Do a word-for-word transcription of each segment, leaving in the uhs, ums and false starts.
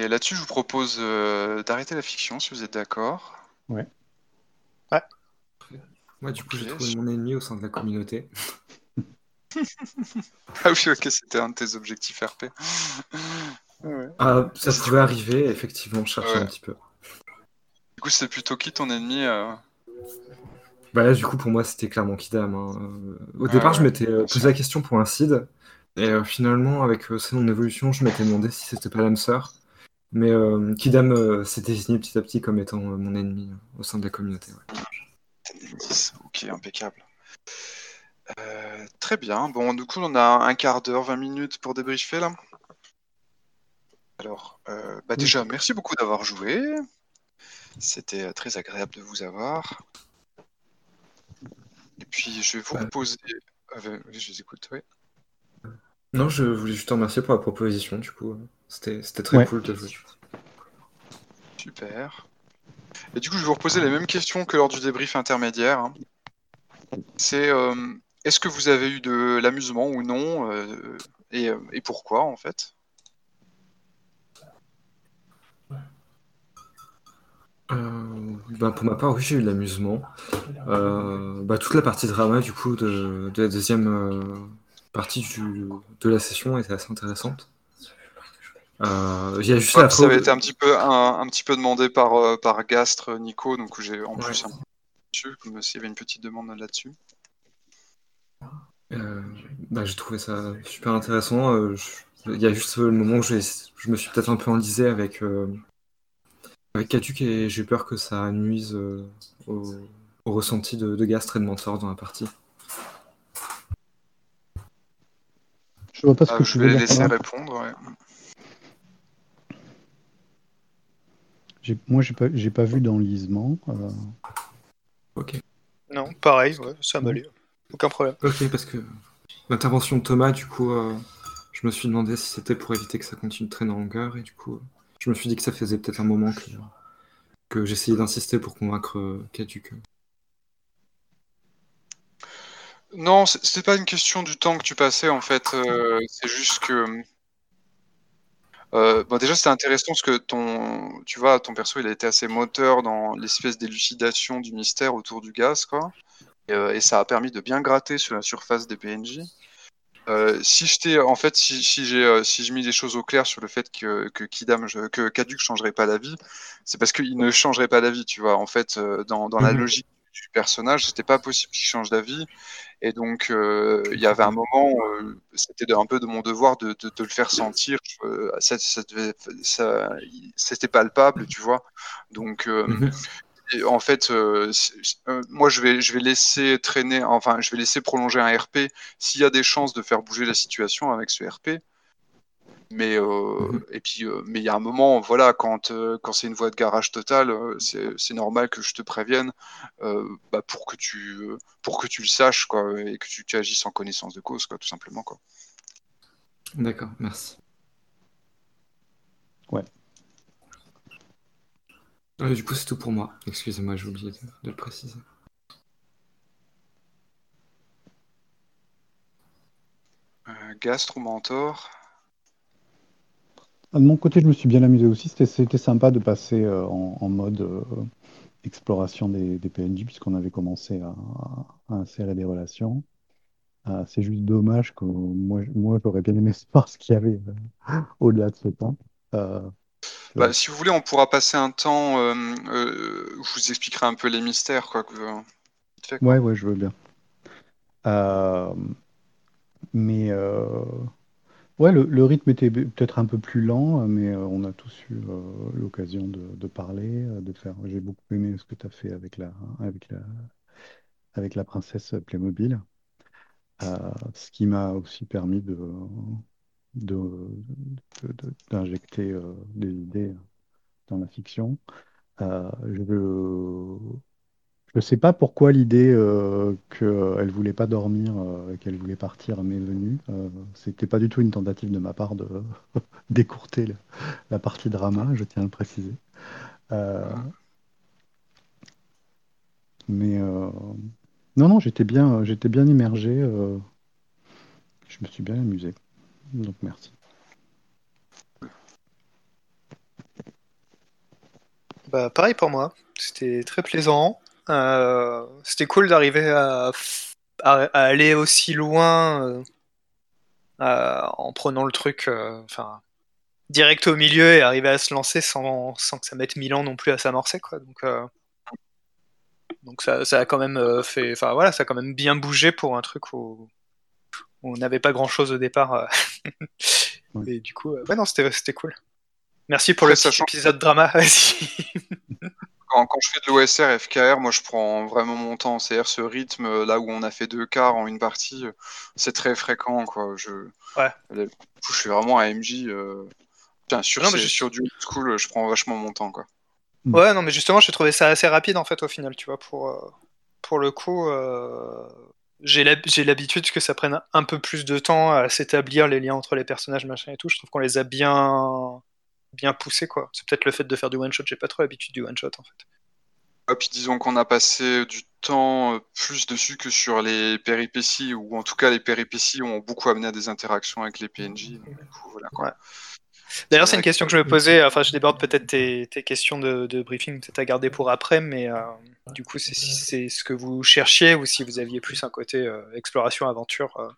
Et là-dessus, je vous propose euh, d'arrêter la fiction, si vous êtes d'accord. Ouais. Ouais. Moi, du coup, Ok, j'ai trouvé su- mon ennemi au sein de la communauté. Ah oui, ok, c'était un de tes objectifs R P. Ouais. Ah, ça C'était- pouvait arriver, effectivement, je cherchais Ouais. un petit peu. Du coup, c'est plutôt qui ton ennemi euh Bah là, du coup, pour moi, c'était clairement Kidam, hein. Euh, Au Ouais, départ, je ouais, m'étais euh, bien posé sûr. la question pour un seed, et euh, finalement, avec euh, son évolution, je m'étais demandé si c'était pas l'âme sœur. Mais euh, Kidam euh, s'est désigné petit à petit comme étant euh, mon ennemi euh, au sein de la communauté. Ouais. T'as des dix. Ok, impeccable. Euh, très bien. Bon, du coup, on a un quart d'heure, vingt minutes pour débriefer là. Alors, euh, bah Oui. déjà, merci beaucoup d'avoir joué. C'était euh, très agréable de vous avoir. Et puis, je vais vous Ouais. reposer. Euh, oui, je vous écoute, oui. Non, je voulais juste te remercier pour la proposition, du coup. euh, C'était c'était très Ouais. cool de jouer. Super. Et du coup, je vais vous reposer les mêmes questions que lors du débrief intermédiaire, hein. C'est euh, est-ce que vous avez eu de l'amusement ou non euh, et, euh, et pourquoi en fait? Euh, bah, pour ma part, oui, j'ai eu de l'amusement. Euh, bah, toute la partie drama, du coup, de, de la deuxième euh, partie du, de la session était assez intéressante. Euh, Il y a juste Ouais, la ça fois avait où... été un petit peu un, un petit peu demandé par euh, par Gastre Nico, donc j'ai en Ouais. plus un peu dessus, comme s'il y avait une petite demande là-dessus. Euh, bah, j'ai trouvé ça super intéressant. Euh, je- Il y a juste le moment où j'ai- je me suis peut-être un peu enlisé avec, euh, avec Katuk et j'ai eu peur que ça nuise euh, au, au ressenti de, de Gastre et de Mentor dans la partie. Je vois pas ce Ah, que je tu vais veux les dire laisser par là. répondre. Ouais. J'ai- Moi, j'ai pas, j'ai pas vu d'enlisement. euh, Ok. Non, pareil, ouais, ça non. m'allait. Aucun problème. Ok, parce que l'intervention de Thomas, du coup, euh, je me suis demandé si c'était pour éviter que ça continue de traîner en longueur et du coup, euh, je me suis dit que ça faisait peut-être un moment que, que j'essayais d'insister pour convaincre euh, Katuk. Non, c'est- c'était pas une question du temps que tu passais en fait. euh, c'est juste que euh, bon, déjà c'était intéressant parce que ton, tu vois, ton perso il a été assez moteur dans l'espèce d'élucidation du mystère autour du gaz, quoi. Et, euh, et ça a permis de bien gratter sur la surface des P N J. Euh, si je t'ai, en fait, si, si j'ai euh, si je mis les choses au clair sur le fait que, que Kidam, je- que Kaduk changerait pas la vie, c'est parce qu'il ne changerait pas la vie, tu vois. En fait, euh, dans, dans la Mhm. logique du personnage, c'était pas possible qu'il change d'avis. Et donc, euh, il y avait un moment, euh, c'était de- un peu de mon devoir de, de, de le faire sentir. euh, ça, ça devait- ça- il- c'était palpable, tu vois. Donc, euh, Mhm. et en fait, euh, c'est- euh, moi, je vais, je vais laisser traîner, enfin, je vais laisser prolonger un R P s'il y a des chances de faire bouger la situation avec ce R P. Mais euh, Mhm. et puis, euh, mais il y a un moment, voilà, quand euh, quand c'est une voie de garage totale, euh, c'est c'est normal que je te prévienne, euh, bah, pour que tu euh, pour que tu le saches, quoi, et que tu, tu agisses en connaissance de cause, quoi, tout simplement, quoi. D'accord, merci. Ouais. Euh, du coup, c'est tout pour moi. Excusez-moi, j'ai oublié de, de le préciser. Euh, Gastre ou Mentor? Ah, de mon côté, je me suis bien amusé aussi. C'était, c'était sympa de passer euh, en, en mode euh, exploration des, des P N J, puisqu'on avait commencé à, à insérer des relations. Euh, c'est juste dommage que moi, moi j'aurais bien aimé savoir ce qu'il y avait euh, au-delà de ce temps. Euh, tu vois. Bah, si vous voulez, on pourra passer un temps euh, euh, où je vous expliquerai un peu les mystères, quoi, que, vite fait, Ouais, quoi. ouais, je veux bien. Euh, mais euh, ouais, le, le rythme était peut-être un peu plus lent, mais euh, on a tous eu euh, l'occasion de, de parler, euh, de faire. J'ai beaucoup aimé ce que tu as fait avec la, avec la, avec la princesse Playmobil, euh, ce qui m'a aussi permis de, de, de- de- d'injecter euh, des idées dans la fiction. Euh, je ne sais pas pourquoi l'idée euh, qu'elle voulait pas dormir, euh, qu'elle voulait partir m'est venue. Euh, c'était pas du tout une tentative de ma part de d'écourter le- la partie drama, je tiens à le préciser. Euh, Euh, mais euh, non, non, j'étais bien, j'étais bien immergé. euh, je me suis bien amusé. Donc merci. Bah, pareil pour moi. C'était très plaisant. Euh, c'était cool d'arriver à, à, à aller aussi loin euh, à- en prenant le truc euh, enfin, direct au milieu et arriver à se lancer sans, sans que ça mette mille ans non plus à s'amorcer, quoi. Donc, euh, donc ça, ça a quand même euh, fait, enfin voilà, ça a quand même bien bougé pour un truc où, où on n'avait pas grand chose au départ. euh. Ouais. Et du coup, euh, ouais, non, c'était, c'était cool. Merci pour Après, le petit sachant épisode drama. Vas-y. quand, quand je fais de l'O S R, F K R, moi je prends vraiment mon temps. C'est-à-dire ce rythme, euh, là où on a fait deux quarts en une partie, euh, c'est très fréquent, quoi. Je, Ouais. du coup, je suis vraiment à M J. Euh... Tiens, sur, Non, mais ces- juste- sur du old school, euh, je prends vachement mon temps, quoi. Ouais, non, mais justement, j'ai trouvé ça assez rapide en fait au final, tu vois, pour, euh, pour le coup, euh, j'ai l'hab- j'ai l'habitude que ça prenne un peu plus de temps à s'établir les liens entre les personnages, machin et tout. Je trouve qu'on les a bien, bien poussés, quoi. C'est peut-être le fait de faire du one shot, j'ai pas trop l'habitude du one shot en fait. Et puis disons qu'on a passé du temps euh, plus dessus que sur les péripéties, ou en tout cas les péripéties ont beaucoup amené à des interactions avec les P N J. Donc, du coup, voilà, quoi. Ouais. D'ailleurs, c'est une vrai que- question que je me posais, enfin, je déborde peut-être tes, tes questions de, de briefing, peut-être à garder pour après, mais euh, du coup, c'est si c'est ce que vous cherchiez ou si vous aviez plus un côté euh, exploration, aventure, euh,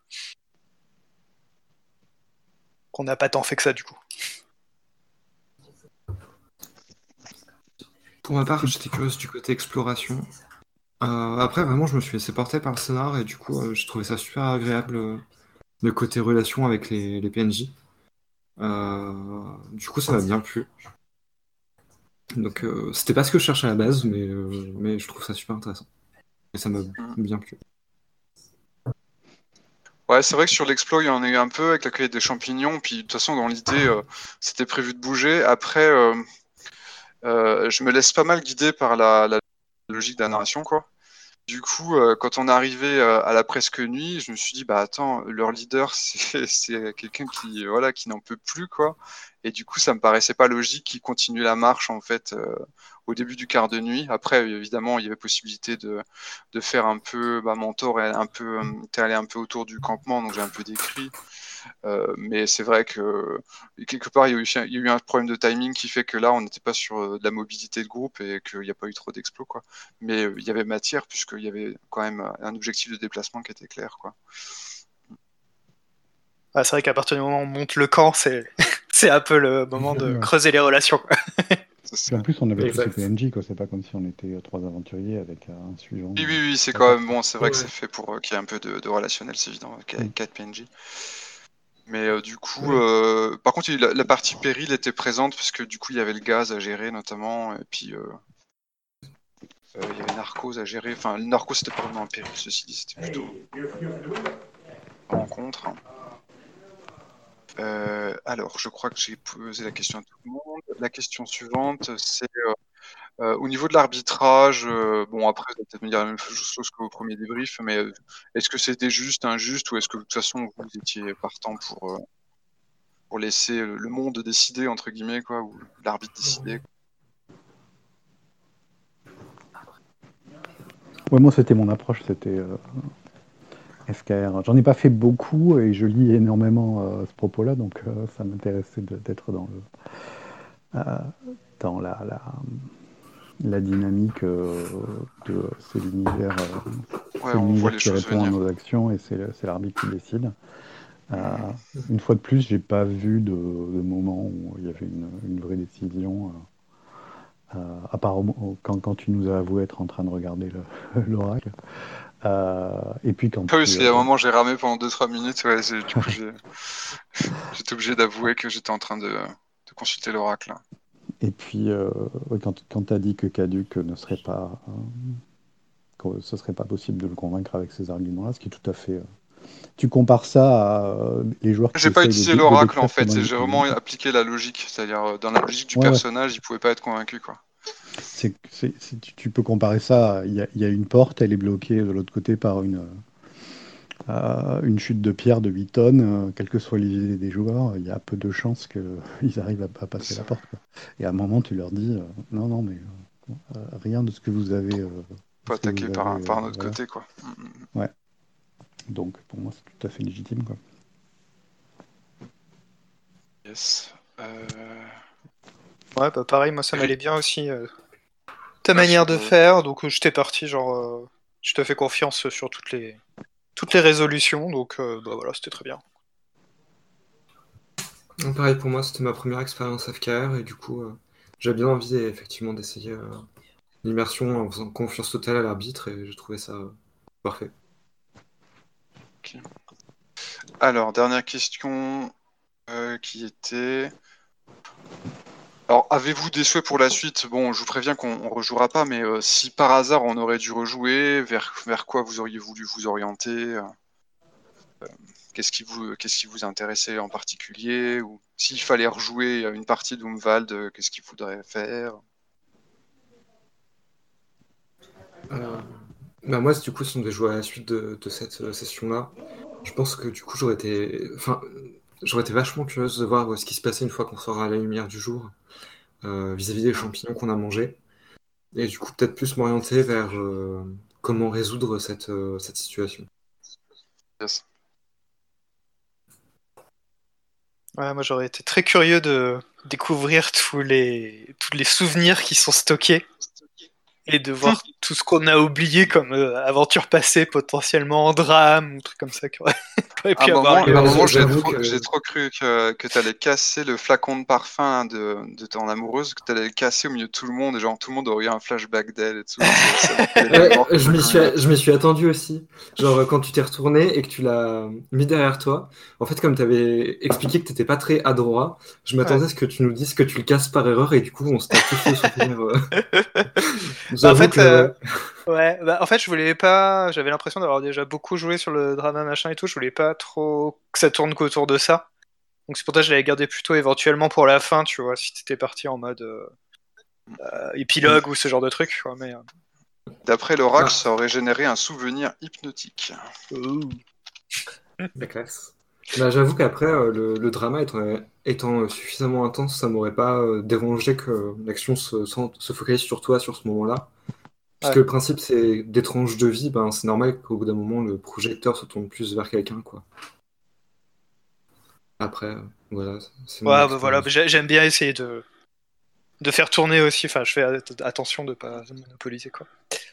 qu'on n'a pas tant fait que ça, du coup. Pour ma part, j'étais curieuse du côté exploration. Euh, après, vraiment, je me suis laissé porter par le scénar et du coup, euh, j'ai trouvé ça super agréable, euh, le côté relation avec les, les P N J. Euh, du coup, ça m'a bien plu. Donc, euh, c'était pas ce que je cherchais à la base, mais, euh, mais je trouve ça super intéressant. Et ça m'a Mm. bien plu. Ouais, c'est vrai que sur l'exploit, il y en a eu un peu avec la cueillette des champignons. Puis de toute façon, dans l'idée, euh, c'était prévu de bouger. Après, euh, euh, je me laisse pas mal guider par la, la logique de la narration, quoi. Du coup, euh, quand on est arrivé euh, à la presque nuit, je me suis dit, bah attends, leur leader, c'est c'est quelqu'un qui, euh, voilà, qui n'en peut plus, quoi. Et du coup, ça me paraissait pas logique qu'il continue la marche, en fait, euh, au début du quart de nuit. Après, évidemment, il y avait possibilité de, de faire un peu, bah, mentor et un peu, euh, t'es allé un peu autour du campement, donc j'ai un peu décrit. Euh, mais c'est vrai que quelque part, il y, a eu, il y a eu un problème de timing qui fait que là, on n'était pas sur euh, de la mobilité de groupe et qu'il n'y a pas eu trop d'explos, quoi. Mais euh, il y avait matière puisqu'il y avait quand même un objectif de déplacement qui était clair, quoi. Ah, c'est vrai qu'à partir du moment où on monte le camp, c'est c'est un peu le moment de Ouais. creuser les relations, quoi. C'est Puis ça. en plus, on avait tous Exact. ces P N J, quoi. C'est pas comme si on était euh, trois aventuriers avec euh, un suivant. Oui, oui, oui, c'est euh, quand même bon. C'est vrai que Ouais. c'est fait pour euh, qu'il y ait un peu de, de relationnel, c'est évident, avec Mm. quatre P N J. Mais euh, du coup, euh, par contre, il- la, la partie péril était présente parce que du coup, il y avait le gaz à gérer notamment, et puis euh, euh, il y avait Narcos à gérer. Enfin, le Narcos, c'était pas vraiment un péril, ceci dit, c'était plutôt une rencontre. Euh, alors, je crois que j'ai posé la question à tout le monde. La question suivante, c'est euh, euh, au niveau de l'arbitrage. Euh, bon, après, vous allez peut-être me dire la même chose qu'au premier débrief, mais euh, est-ce que c'était juste, injuste, ou est-ce que de toute façon vous étiez partant pour, euh, pour laisser le le monde décider, entre guillemets, quoi, ou l'arbitre décider, quoi. Ouais, moi, c'était mon approche, c'était euh, F K R. J'en ai pas fait beaucoup et je lis énormément euh, à ce propos-là, donc euh, ça m'intéressait de- d'être dans le, euh, dans la, la, la dynamique euh, de c'est l'univers euh, Ouais, c'est on voit l'univers les qui choses répond à venir. nos actions et c'est le- c'est l'arbitre qui décide. Euh, Mhm. une fois de plus, j'ai pas vu de, de moment où il y avait une, une vraie décision. Euh, euh, à part au- quand, quand tu nous as avoué être en train de regarder le- l'oracle. Euh, et puis quand Ah oui, tu, parce qu'il euh, y a un moment, j'ai ramé pendant deux trois minutes. Ouais, j'ai- du coup, j'ai- j'étais obligé d'avouer que j'étais en train de, de consulter l'oracle. et puis euh, ouais, quand, quand tu as dit que Caduc ne serait pas, euh, que ce serait pas possible de le convaincre avec ces arguments-là, ce qui est tout à fait. euh, Tu compares ça à euh, les joueurs qui J'ai pas essayent de, utilisé dé- de l'oracle en décrire fait, comment c'est- ils. j'ai vraiment appliqué la logique, c'est-à-dire euh, dans la logique du Ouais, ouais. personnage, il pouvait pas être convaincu, quoi. C'est, c'est- c'est- tu, tu peux comparer ça. à- Il y a, il y a une porte, elle est bloquée de l'autre côté par une, euh, une chute de pierre de huit tonnes. Euh, quelles que soient les idées des joueurs, il y a peu de chances qu'ils arrivent à, à passer C'est la ça. porte, quoi. Et à un moment, tu leur dis euh, non, non, mais euh, rien de ce que vous avez. euh, Faut ce que attaquer vous par un, avez, euh, par un autre voilà. côté, quoi. Mm, mm, mm. Ouais. Donc pour moi, c'est tout à fait légitime, quoi. Yes. Euh, Ouais, bah pareil, moi ça m'allait bien aussi. euh, ta Ah, manière sur, de euh, faire, donc euh, j'étais parti, genre, euh, je te fais confiance sur toutes les, toutes les résolutions, donc euh, bah voilà, c'était très bien. Donc, pareil pour moi, c'était ma première expérience F K R et du coup, euh, j'avais bien envie effectivement d'essayer euh, l'immersion en faisant confiance totale à l'arbitre et j'ai trouvé ça euh, parfait. ok. Alors, dernière question euh, qui était... Alors, avez-vous des souhaits pour la suite? Bon, je vous préviens qu'on on rejouera pas, mais euh, si par hasard on aurait dû rejouer, vers, vers quoi vous auriez voulu vous orienter? euh, Qu'est-ce qui vous, qu'est-ce qui vous intéressait en particulier? Ou s'il fallait rejouer une partie d'Umwald, euh, qu'est-ce qu'il faudrait faire? Euh, bah moi, du coup, si on devait jouer à la suite de, de cette euh, session-là, je pense que du coup, j'aurais été, enfin, j'aurais été vachement curieuse de voir euh, ce qui se passait une fois qu'on sort à la lumière du jour euh, vis-à-vis des champignons qu'on a mangés. Et du coup, peut-être plus m'orienter vers euh, comment résoudre cette, euh, cette situation. Yes. Ouais, moi j'aurais été très curieux de découvrir tous les, tous les souvenirs qui sont stockés et de voir tout ce qu'on a oublié comme euh, aventure passée, potentiellement en drame, ou trucs comme ça qui aurait, qui aurait À un pu avoir moment, lieu. à un Bah, moment j'ai j'avoue trop, que j'ai trop cru que, que t'allais casser le flacon de parfum hein, de, de ton amoureuse, que t'allais le casser au milieu de tout le monde, et genre tout le monde aurait eu un flashback d'elle et tout. Ça, ça aurait été la ouais, mort je pour m'y le suis, film. je m'y suis attendu aussi. Genre, quand tu t'es retourné et que tu l'as mis derrière toi, en fait, comme tu avais expliqué que t'étais pas très adroit, je Ouais. m'attendais à ce que tu nous dises que tu le casses par erreur et du coup, on se tape tous le souvenir. euh. Bah, en J'avoue fait, que, euh, ouais. ouais, bah, en fait, je voulais pas. J'avais l'impression d'avoir déjà beaucoup joué sur le drama machin et tout. Je voulais pas trop que ça tourne qu'autour de ça. Donc c'est pour ça que je l'avais gardé plutôt éventuellement pour la fin, tu vois, si t'étais parti en mode euh, euh, épilogue ou ce genre de truc, quoi. Mais euh, D'après l'oracle, Ah, ça aurait généré un souvenir hypnotique. ouh. la classe. Bah, j'avoue qu'après, euh, le, le drama étant, étant euh, suffisamment intense, ça m'aurait pas euh, dérangé que l'action se, se se focalise sur toi sur ce moment-là. Puisque Ouais. le principe, c'est des tranches de vie, ben, c'est normal qu'au bout d'un moment, le projecteur se tourne plus vers quelqu'un, quoi. Après, euh, voilà, c'est mon Ouais, bah voilà, expérience. j'ai- j'aime bien essayer de de faire tourner aussi. Enfin, je fais at- attention de pas monopoliser, quoi.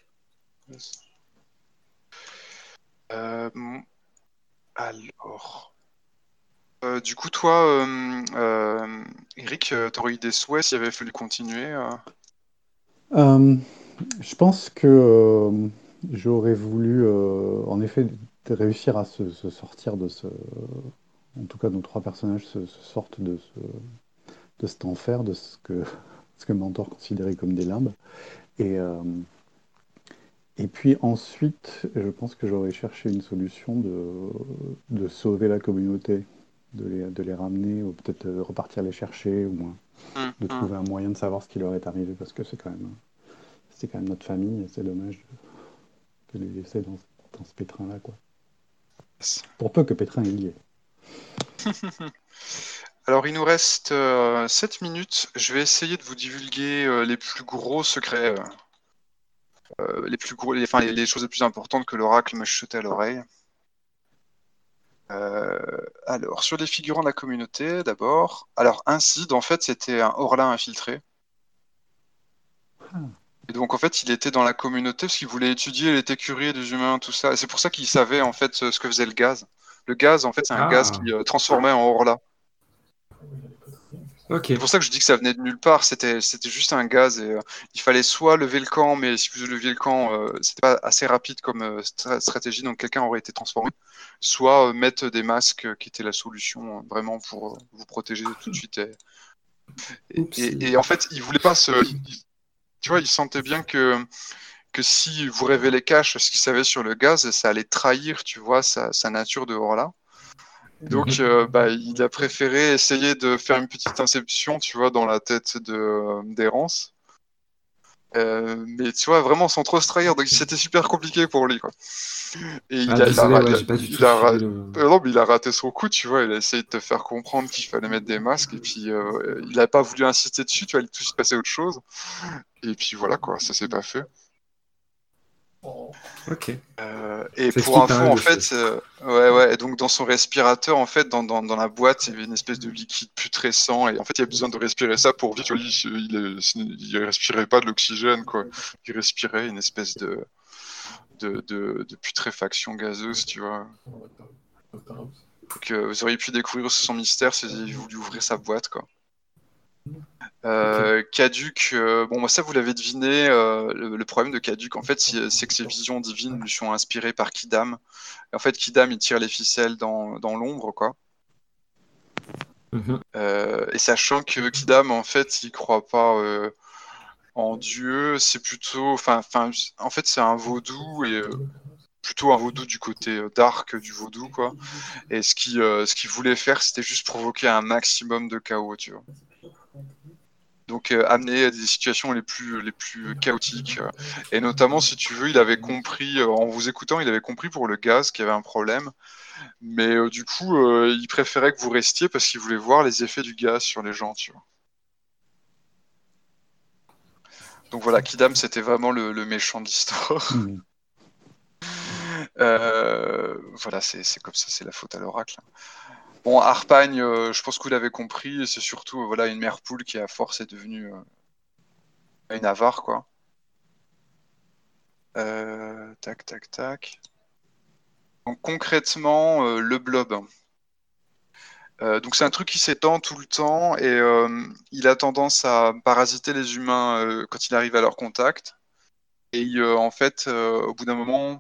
Euh, alors, Euh, du coup, toi, euh, euh, Eric, euh, t'aurais eu des souhaits s'il avait fallu continuer euh Euh, je pense que euh, j'aurais voulu, euh, en effet, de réussir à se, se sortir de ce. En tout cas, nos trois personnages se, se sortent de, ce, de cet enfer, de ce que, ce que Mentor considérait comme des limbes. Et, euh, et puis ensuite, je pense que j'aurais cherché une solution de, de sauver la communauté, de les, de les ramener, ou peut-être de repartir les chercher, ou moins, Hum, de hum. trouver un moyen de savoir ce qui leur est arrivé, parce que c'est quand même, c'est quand même notre famille, et c'est dommage de, de les laisser dans, dans ce pétrin-là, quoi. Yes. Pour peu que Pétrin est lié. Alors, il nous reste euh, sept minutes. Je vais essayer de vous divulguer euh, les plus gros secrets, euh, euh, les plus gros, les, enfin, les, les choses les plus importantes que l'oracle m'a chuté à l'oreille. Euh, alors, sur les figurants de la communauté, d'abord. Alors, Incide, en fait, c'était un Orlin infiltré. Ah, Et donc, en fait, il était dans la communauté parce qu'il voulait étudier les écuries des humains, tout ça. Et c'est pour ça qu'il savait, en fait, ce que faisait le gaz. Le gaz, en fait, c'est un gaz Ah, qui euh, transformait en Orla. ok. C'est pour ça que je dis que ça venait de nulle part. C'était, c'était juste un gaz et euh, il fallait soit lever le camp, mais si vous leviez le camp, euh, c'était pas assez rapide comme euh, stra- stratégie, donc quelqu'un aurait été transformé. Soit euh, mettre des masques, euh, qui était la solution euh, vraiment pour euh, vous protéger tout de suite. Et, et, Oupsie. et- et en fait, il voulait pas se, il- il- tu vois, il sentait bien que que si vous révélez cache ce qu'il savait sur le gaz, ça allait trahir, tu vois, sa, sa nature de Horla. Donc, Mhm. euh, bah, il a préféré essayer de faire une petite inception, tu vois, dans la tête de euh, d'Errance. Euh, mais tu vois, vraiment sans trop se trahir, donc c'était super compliqué pour lui, quoi. Et il Ah, a, il a, désolé, ra- ouais, il a, j'ai pas du il tout a ra- suivi le. euh, non, mais il a raté son coup, tu vois. Il a essayé de te faire comprendre qu'il fallait mettre des masques, et puis euh, il a pas voulu insister dessus, tu vois, il a tout de suite passé à autre chose. Et puis voilà, quoi, ça s'est pas fait. Ok. Euh, et Ça pour explique pas info, mal en de fait, choses. euh, ouais, ouais, et donc dans son respirateur, en fait, dans, dans, dans la boîte, il y avait une espèce de liquide putrescent, et en fait, il y a besoin de respirer ça pour vivre. Il, il, il, il respirait pas de l'oxygène, quoi. Il respirait une espèce de, de, de, de putréfaction gazeuse, tu vois. Donc, euh, vous auriez pu découvrir son mystère si vous aviez voulu ouvrir sa boîte, quoi. Euh, Caduc, euh, bon, moi ça vous l'avez deviné, euh, le, le problème de Caduc, en fait, c'est c'est que ses visions divines lui sont inspirées par Kidam. Et en fait, Kidam, il tire les ficelles dans, dans l'ombre, quoi. Mhm. Euh, et sachant que Kidam, en fait, il croit pas euh, en Dieu, c'est plutôt, enfin, enfin, en fait, c'est un vaudou et euh, plutôt un vaudou du côté euh, dark du vaudou, quoi. Et ce qu'il euh, ce qu'il voulait faire, c'était juste provoquer un maximum de chaos, tu vois. Donc euh, amener à des situations les plus les plus chaotiques. euh. Et notamment, si tu veux, il avait compris, euh, en vous écoutant, il avait compris pour le gaz qu'il y avait un problème. Mais euh, du coup, euh, il préférait que vous restiez parce qu'il voulait voir les effets du gaz sur les gens, tu vois. Donc voilà, Kidam, c'était vraiment le, le méchant de l'histoire. Hmm. Euh, voilà, c'est c'est comme ça, c'est la faute à l'oracle. Bon, Harpagne, euh, je pense que vous l'avez compris, c'est surtout euh, voilà, une mère poule qui, à force, est devenue euh, une avare, quoi. Euh, tac, tac, tac. Donc concrètement, euh, le blob. Euh, donc c'est un truc qui s'étend tout le temps et euh, il a tendance à parasiter les humains euh, quand il arrive à leur contact. Et euh, en fait, euh, au bout d'un moment,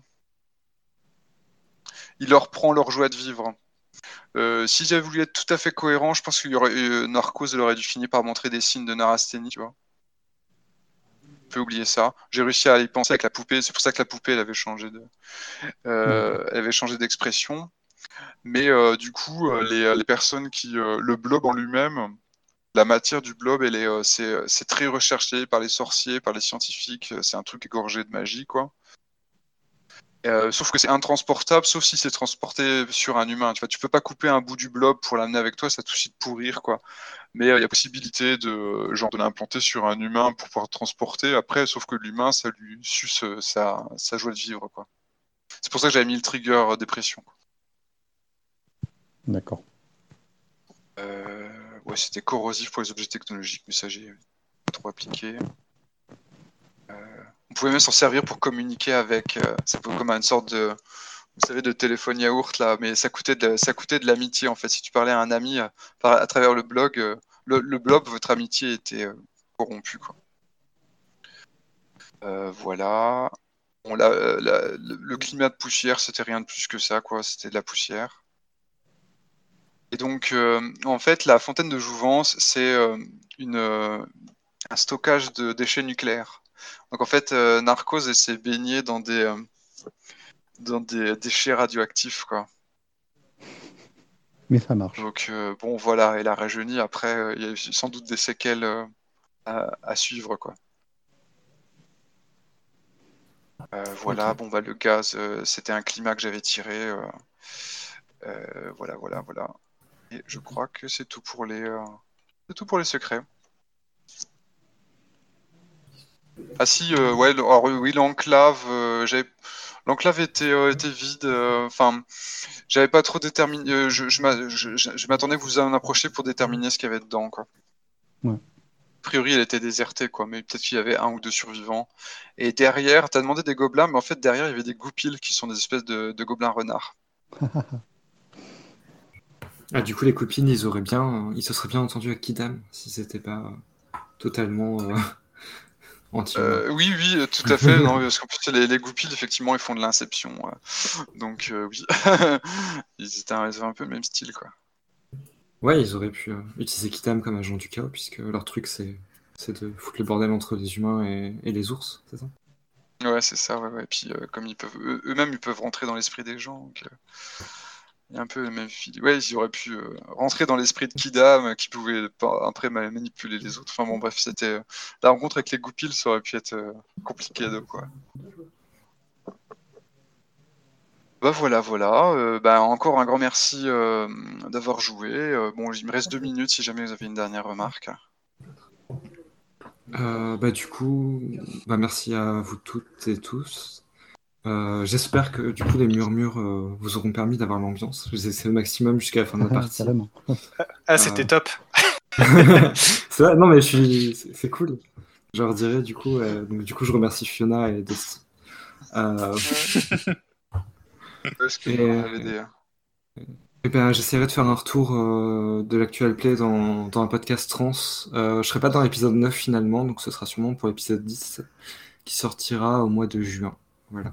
il leur prend leur joie de vivre. Euh, si j'avais voulu être tout à fait cohérent, je pense qu'il y aurait euh, Narcos, il aurait dû finir par montrer des signes de neurasthénie, tu vois. On peut oublier ça. J'ai réussi à y penser avec la poupée. C'est pour ça que la poupée, elle avait changé de, euh, elle avait changé d'expression. Mais euh, du coup, euh, les, les personnes qui, euh, le blob en lui-même, la matière du blob, elle est, euh, c'est, c'est très recherché par les sorciers, par les scientifiques. C'est un truc égorgé de magie, quoi. Euh, sauf que c'est intransportable, sauf si c'est transporté sur un humain. Tu vois, tu peux pas couper un bout du blob pour l'amener avec toi, ça te suffit de pourrir, quoi. Mais il euh, y a possibilité de, genre, de l'implanter sur un humain pour pouvoir transporter. Après, sauf que l'humain, ça lui suce euh, sa, sa joie de vivre, quoi. C'est pour ça que j'avais mis le trigger euh, dépression. Quoi. D'accord. Euh, ouais, c'était corrosif pour les objets technologiques, mais ça j'ai pas trop appliqué. Euh, on pouvait même s'en servir pour communiquer avec. Euh, ça peut comme une sorte de, vous savez, de téléphone yaourt là, mais ça coûtait de, ça coûtait de l'amitié en fait. Si tu parlais à un ami euh, par, à travers le blog, euh, le, le blob, votre amitié était euh, corrompue quoi. Euh, voilà. Bon, la, la, le, le climat de poussière, c'était rien de plus que ça quoi. C'était de la poussière. Et donc, euh, en fait, la fontaine de jouvence, c'est euh, une, euh, un stockage de déchets nucléaires. Donc, en fait, euh, Narcos s'est baigné dans des, euh, dans des déchets radioactifs, quoi. Mais ça marche. Donc, euh, bon, voilà, elle a rajeuni. Après, euh, il y a eu sans doute des séquelles euh, à, à suivre, quoi. Euh, voilà, Ok. bon, bah, le gaz, euh, c'était un climat que j'avais tiré. euh, euh, voilà, voilà, voilà. Et je crois que c'est tout pour les, euh, c'est tout pour les secrets. Ah si, euh, ouais, le- alors, oui, l'enclave, euh, j'avais- l'enclave était, euh, était vide. euh, Enfin, j'avais pas trop déterminé. euh, je je m'a- je- je- je m'attendais que vous en approchiez pour déterminer ce qu'il y avait dedans, quoi. Ouais. A priori, elle était désertée, quoi, mais peut-être qu'il y avait un ou deux survivants. Et derrière, t'as demandé des gobelins, mais en fait, derrière, il y avait des goupils qui sont des espèces de, de gobelins renards. Ah, du coup, les copines, ils auraient bien, ils se seraient bien entendus avec Kidam si c'était pas totalement euh, anti-humain. Euh, oui, oui, euh, tout à fait. Non, parce qu'en plus, les, les goupils, effectivement, ils font de l'inception. ouais. Donc, euh, oui. Ils étaient un, ils avaient un peu le même style, quoi. Ouais, ils auraient pu euh, utiliser Kidam comme agent du chaos, puisque leur truc, c'est c'est de foutre le bordel entre les humains et, et les ours, c'est ça? Ouais, c'est ça, ouais, ouais. Et puis, euh, comme ils peuvent, eux- eux-mêmes, ils peuvent rentrer dans l'esprit des gens. Donc, euh, il y a un peu le même fil. Ouais, ils auraient pu euh, rentrer dans l'esprit de Kidam, euh, qui pouvait pas- après ma- manipuler les autres. Enfin bon, bref, c'était euh, la rencontre avec les goupils, ça aurait pu être euh, compliqué à deux, quoi. Bah voilà, voilà. Euh, bah, encore un grand merci euh, d'avoir joué. Euh, bon, il me reste deux minutes si jamais vous avez une dernière remarque. Euh, bah, du coup, bah, merci à vous toutes et tous. Euh, j'espère que du coup les murmures euh, vous auront permis d'avoir l'ambiance. Je vais essayer au maximum jusqu'à la fin de la partie. Carrément. Ah, c'était Euh. top. C'est vrai, non mais je suis, c'est c'est cool. Je leur dirais du coup, euh, donc du coup je remercie Fiona et Dusty. Euh, Parce que et, on avait des... eh ben, j'essaierai de faire un retour euh, de l'actual play dans, dans un podcast trans. Euh, je serai pas dans l'épisode neuf finalement, donc ce sera sûrement pour l'épisode dix qui sortira au mois de juin. Voilà.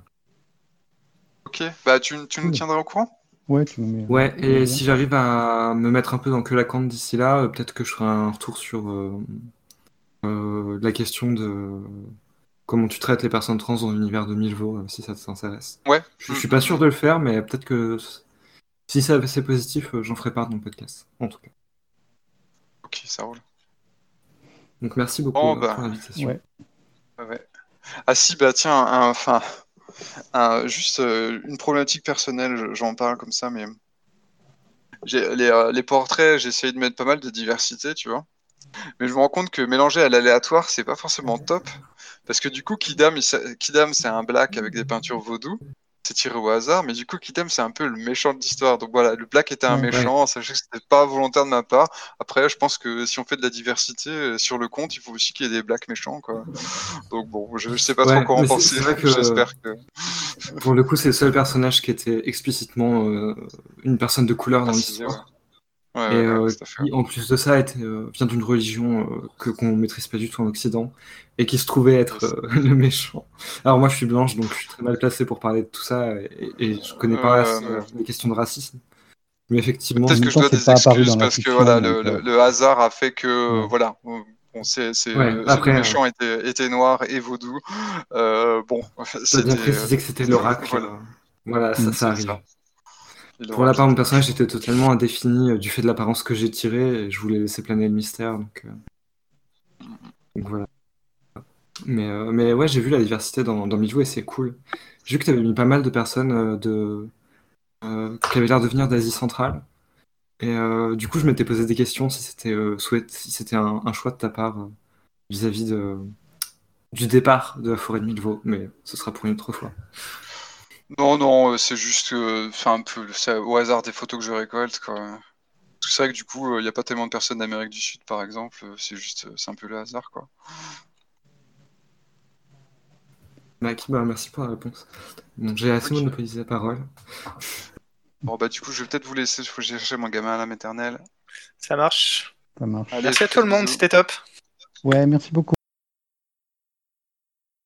Ok, bah tu, tu nous Cool. tiendras au courant? Ouais, tu nous mets. Ouais, le et lien. si j'arrive à me mettre un peu dans que la cante d'ici là, euh, peut-être que je ferai un retour sur euh, euh, la question de comment tu traites les personnes trans dans l'univers de Milvaux, euh, si ça t'intéresse. Ouais. Je, je Mm, suis pas mm, sûr mm. de le faire, mais peut-être que si ça, c'est positif, euh, j'en ferai part dans le podcast, en tout cas. Ok, ça roule. Donc merci beaucoup Oh euh, bah, pour l'invitation. Ouais. ouais, ouais. Ah si, bah tiens, un- enfin, un- juste euh, une problématique personnelle, je- j'en parle comme ça, mais j'ai- les, euh, les portraits, j'ai essayé de mettre pas mal de diversité, tu vois. Mais je me rends compte que mélanger à l'aléatoire, c'est pas forcément top. Parce que du coup, Kidam, il s'a- Kidam, c'est un black avec des peintures vaudou. C'est tiré au hasard, mais du coup, Kidam, c'est un peu le méchant de l'histoire. Donc voilà, le black était un Ouais. méchant, sachez que c'était pas volontaire de ma part. Après, je pense que si on fait de la diversité euh, sur le compte, il faut aussi qu'il y ait des blacks méchants, quoi. Donc bon, je, je sais pas trop Ouais, quoi en mais c'est penser. c'est vrai que J'espère que. pour le coup, c'est le seul personnage qui était explicitement euh, une personne de couleur dans Précisé, ouais. l'histoire. Ouais, Et ouais, ouais, euh, tout à fait. qui, en plus de ça, était, euh, vient d'une religion euh, que qu'on maîtrise pas du tout en Occident et qui se trouvait être Yes. euh, le méchant. Alors moi, je suis blanche, donc je suis très mal placé pour parler de tout ça et, et je connais pas Euh, assez, euh, mais- les questions de racisme. Mais effectivement, Peut-être En que même je temps, dois c'est des pas apparu excuses dans la parce que fiction, voilà, le, donc. le, euh, le hasard a fait que Ouais. voilà, bon, c'est, c'est, ouais, euh, après, le euh, méchant était, était noir et vaudou. Euh, bon, tu as bien c'était euh, précisé que c'était l'oracle. voilà, euh, voilà, ça, Mm. ça c'est arrive. ça. Et Pour la l'oracle part, mon était personnage méchant. était totalement indéfini euh, du fait de l'apparence que j'ai tirée et je voulais laisser planer le mystère. Donc, euh, donc voilà. Mais, euh, mais ouais, j'ai vu la diversité dans, dans Milou et c'est cool. J'ai vu que tu avais mis pas mal de personnes euh, de, euh, qui avaient l'air de venir d'Asie centrale. Et euh, du coup, je m'étais posé des questions si c'était euh, souhait- si c'était un, un choix de ta part euh, vis-à-vis de, du départ de la forêt de Milvaux, mais ce sera pour une autre fois. Non, non, euh, c'est juste que, enfin, un peu, c'est au hasard des photos que je récolte, quoi. Parce que c'est vrai que du coup, il n'y a pas tellement de personnes d'Amérique du Sud, par exemple. euh, C'est juste, euh, c'est un peu le hasard, quoi. Mike, bah, merci pour la réponse. Bon, j'ai assez Ok. monopolisé la parole. Bon, bah, du coup, je vais peut-être vous laisser. Il faut que j'aille chercher mon gamin à la maternelle. Ça marche. Ça marche. Allez, Merci je à vous tout fais le des monde, bisous. c'était top. Ouais, merci beaucoup.